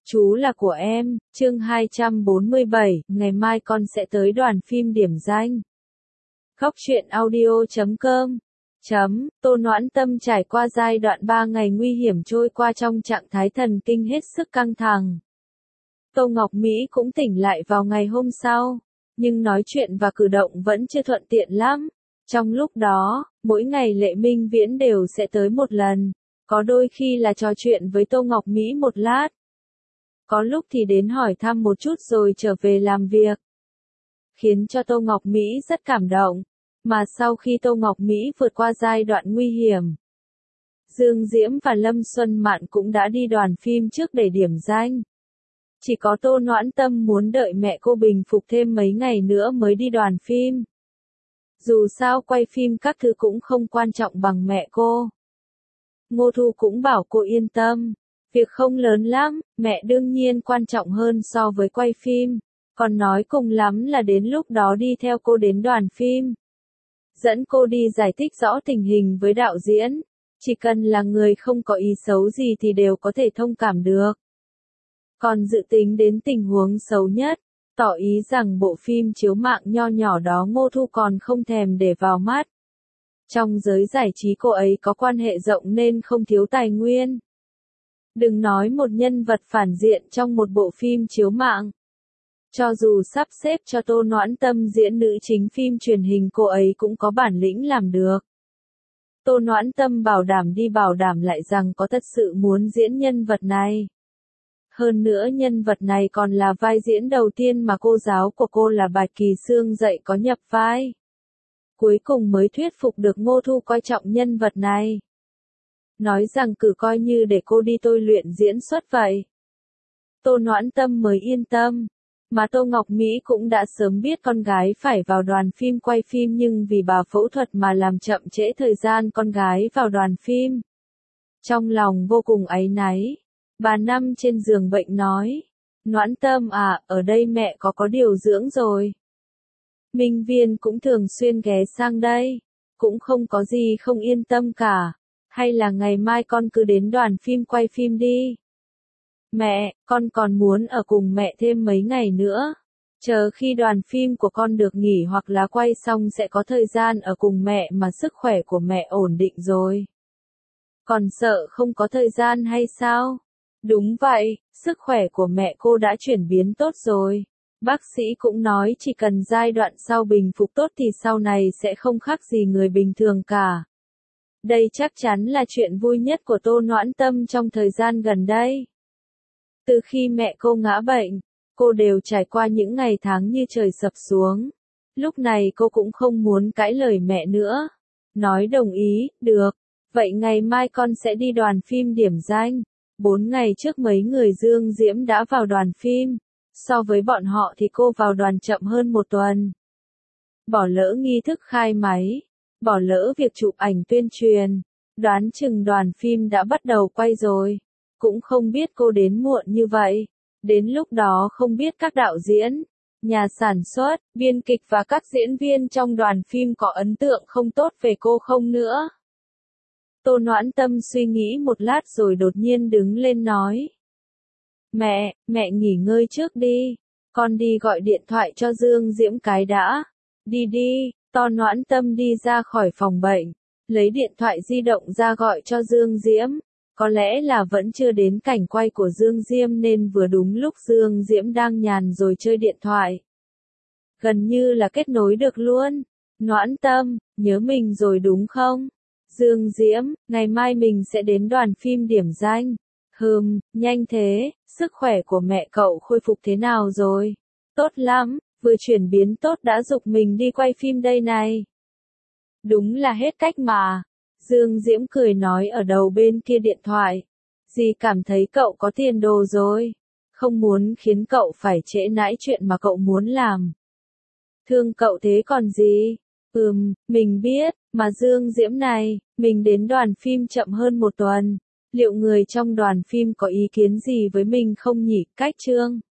Chú là của em, chương 247, ngày mai con sẽ tới đoàn phim điểm danh. Góc truyện audio.com Tô Noãn Tâm trải qua giai đoạn 3 ngày nguy hiểm trôi qua trong trạng thái thần kinh hết sức căng thẳng. Tô Ngọc Mỹ cũng tỉnh lại vào ngày hôm sau, nhưng nói chuyện và cử động vẫn chưa thuận tiện lắm. Trong lúc đó, mỗi ngày Lệ Minh Viễn đều sẽ tới một lần, có đôi khi là trò chuyện với Tô Ngọc Mỹ một lát. Có lúc thì đến hỏi thăm một chút rồi trở về làm việc. Khiến cho Tô Ngọc Mỹ rất cảm động. Mà sau khi Tô Ngọc Mỹ vượt qua giai đoạn nguy hiểm, Dương Diễm và Lâm Xuân Mạn cũng đã đi đoàn phim trước để điểm danh. Chỉ có Tô Noãn Tâm muốn đợi mẹ cô bình phục thêm mấy ngày nữa mới đi đoàn phim. Dù sao quay phim các thứ cũng không quan trọng bằng mẹ cô. Ngô Thu cũng bảo cô yên tâm. Việc không lớn lắm, mẹ đương nhiên quan trọng hơn so với quay phim. Còn nói cùng lắm là đến lúc đó đi theo cô đến đoàn phim. Dẫn cô đi giải thích rõ tình hình với đạo diễn. Chỉ cần là người không có ý xấu gì thì đều có thể thông cảm được. Còn dự tính đến tình huống xấu nhất, tỏ ý rằng bộ phim chiếu mạng nho nhỏ đó Ngô Thu còn không thèm để vào mắt. Trong giới giải trí cô ấy có quan hệ rộng nên không thiếu tài nguyên. Đừng nói một nhân vật phản diện trong một bộ phim chiếu mạng. Cho dù sắp xếp cho Tô Noãn Tâm diễn nữ chính phim truyền hình cô ấy cũng có bản lĩnh làm được. Tô Noãn Tâm bảo đảm đi bảo đảm lại rằng có thật sự muốn diễn nhân vật này. Hơn nữa nhân vật này còn là vai diễn đầu tiên mà cô giáo của cô là Bạch Kỳ Sương dạy có nhập vai. Cuối cùng mới thuyết phục được Ngô Thu coi trọng nhân vật này. Nói rằng cứ coi như để cô đi tôi luyện diễn xuất vậy. Tô Noãn Tâm mới yên tâm. Mà Tô Ngọc Mỹ cũng đã sớm biết con gái phải vào đoàn phim quay phim nhưng vì bà phẫu thuật mà làm chậm trễ thời gian con gái vào đoàn phim. Trong lòng vô cùng áy náy, bà nằm trên giường bệnh nói, Noãn Tâm à, ở đây mẹ có điều dưỡng rồi. Minh Viên cũng thường xuyên ghé sang đây, cũng không có gì không yên tâm cả, hay là ngày mai con cứ đến đoàn phim quay phim đi. Mẹ, con còn muốn ở cùng mẹ thêm mấy ngày nữa. Chờ khi đoàn phim của con được nghỉ hoặc là quay xong sẽ có thời gian ở cùng mẹ mà sức khỏe của mẹ ổn định rồi. Còn sợ không có thời gian hay sao? Đúng vậy, sức khỏe của mẹ cô đã chuyển biến tốt rồi. Bác sĩ cũng nói chỉ cần giai đoạn sau bình phục tốt thì sau này sẽ không khác gì người bình thường cả. Đây chắc chắn là chuyện vui nhất của Tô Noãn Tâm trong thời gian gần đây. Từ khi mẹ cô ngã bệnh, cô đều trải qua những ngày tháng như trời sập xuống. Lúc này cô cũng không muốn cãi lời mẹ nữa. Nói đồng ý, được. Vậy ngày mai con sẽ đi đoàn phim điểm danh. 4 ngày trước mấy người Dương Diễm đã vào đoàn phim. So với bọn họ thì cô vào đoàn chậm hơn một tuần. Bỏ lỡ nghi thức khai máy. Bỏ lỡ việc chụp ảnh tuyên truyền. Đoán chừng đoàn phim đã bắt đầu quay rồi. Cũng không biết cô đến muộn như vậy. Đến lúc đó không biết các đạo diễn, nhà sản xuất, biên kịch và các diễn viên trong đoàn phim có ấn tượng không tốt về cô không nữa. Tô Noãn Tâm suy nghĩ một lát rồi đột nhiên đứng lên nói. Mẹ nghỉ ngơi trước đi. Con đi gọi điện thoại cho Dương Diễm cái đã. Đi. Tô Noãn Tâm đi ra khỏi phòng bệnh. Lấy điện thoại di động ra gọi cho Dương Diễm. Có lẽ là vẫn chưa đến cảnh quay của Dương Diễm nên vừa đúng lúc Dương Diễm đang nhàn rồi chơi điện thoại. Gần như là kết nối được luôn. Noãn Tâm, nhớ mình rồi đúng không? Dương Diễm, ngày mai mình sẽ đến đoàn phim điểm danh. Nhanh thế, sức khỏe của mẹ cậu khôi phục thế nào rồi? Tốt lắm, vừa chuyển biến tốt đã giục mình đi quay phim đây này. Đúng là hết cách mà. Dương Diễm cười nói ở đầu bên kia điện thoại. Dì cảm thấy cậu có tiền đồ rồi. Không muốn khiến cậu phải trễ nải chuyện mà cậu muốn làm. Thương cậu thế còn gì? Mình biết, mà Dương Diễm này, mình đến đoàn phim chậm hơn một tuần. Liệu người trong đoàn phim có ý kiến gì với mình không nhỉ? Cách Trương